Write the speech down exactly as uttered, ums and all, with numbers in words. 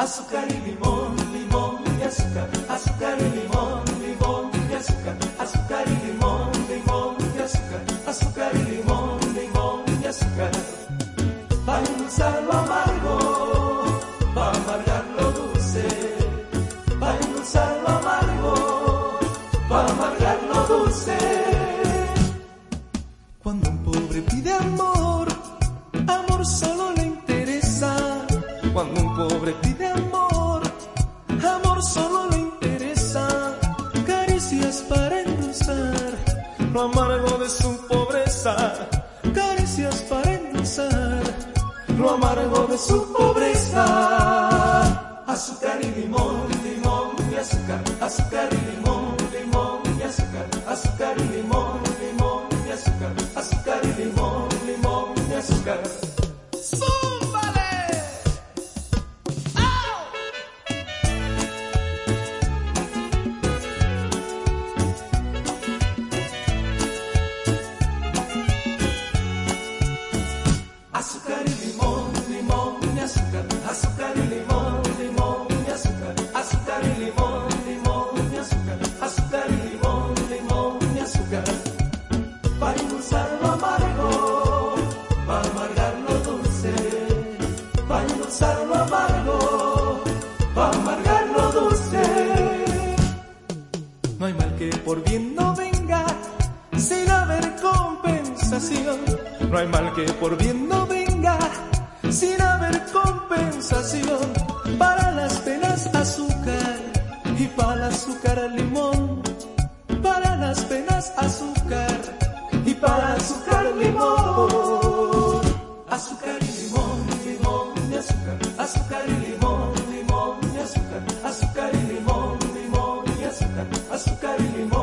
azúcar y limón, limón y azúcar, azúcar y limón, limón y azúcar, azúcar y limón, limón y azúcar, azúcar y limón, limón y azúcar. Pa' endulzar lo amargo, pa' amargar lo dulce, pa' endulzar lo amargo, pa' amargar lo dulce. Cuando un pobre pide amor, amor solo le interesa. Cuando un pobre pide amor, amor solo le interesa. Caricias para endulzar lo amargo de su pobreza. Caricias para endulzar lo amargo de su pobreza. Azúcar y limón, limón y azúcar, azúcar y limón, limón y azúcar, azúcar y limón, limón y azúcar, azúcar y limón, limón y azúcar. Azúcar y limón, limón y azúcar, azúcar y limón, limón y azúcar, azúcar y limón, limón y azúcar, azúcar y limón, limón y azúcar. Para endulzar lo amargo, para amargar lo dulce, para endulzar lo amargo, para amargar lo dulce. No hay mal que por bien no venga sin haber compensación. No hay mal que por bien no venga sin haber compensación. Para las penas azúcar y para el azúcar limón. Para las penas azúcar y para el azúcar limón. Azúcar y limón, limón y azúcar, azúcar y limón, limón y azúcar, azúcar y limón, limón y azúcar, azúcar y limón.